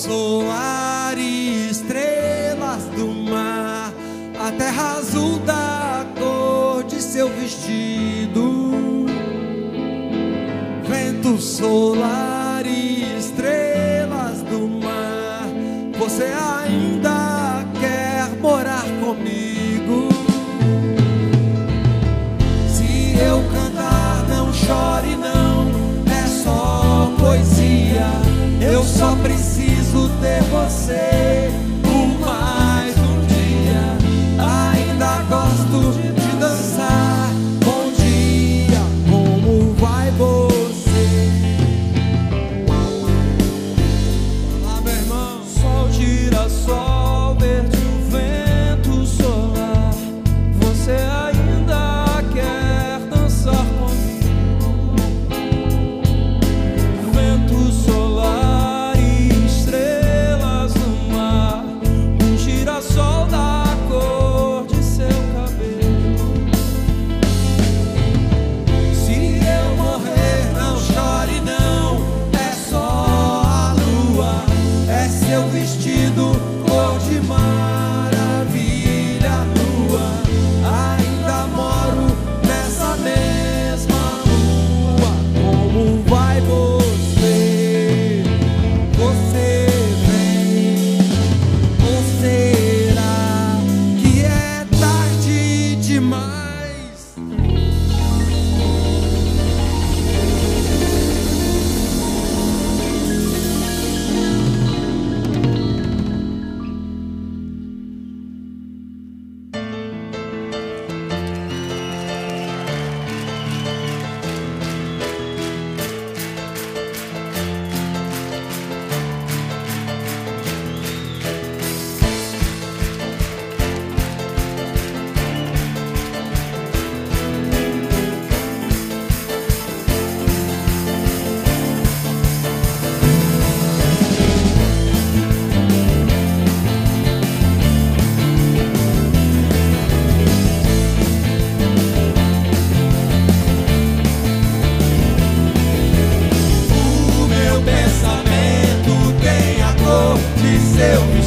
solar e estrelas do mar, a terra azul da cor de seu vestido. Vento solar e estrelas do mar, você ainda quer morar comigo? Se eu cantar, não chore não, é só poesia. Eu só preciso ter você por mais um dia. Ainda gosto de dançar. Bom dia, como vai você? Olá, meu irmão. Sol, girassol, verde, o vento solar, você ainda quer dançar comigo? Vento solar e estrelas no mar, um girassol da cor de seu cabelo. Se eu morrer, não chore não, é só a lua, é seu vestido cor de maravilha, lua. Ainda moro nessa mesma rua. Como vai você? Você vem? Ou será que é tarde demais? O meu pensamento tem a cor de seu vestido.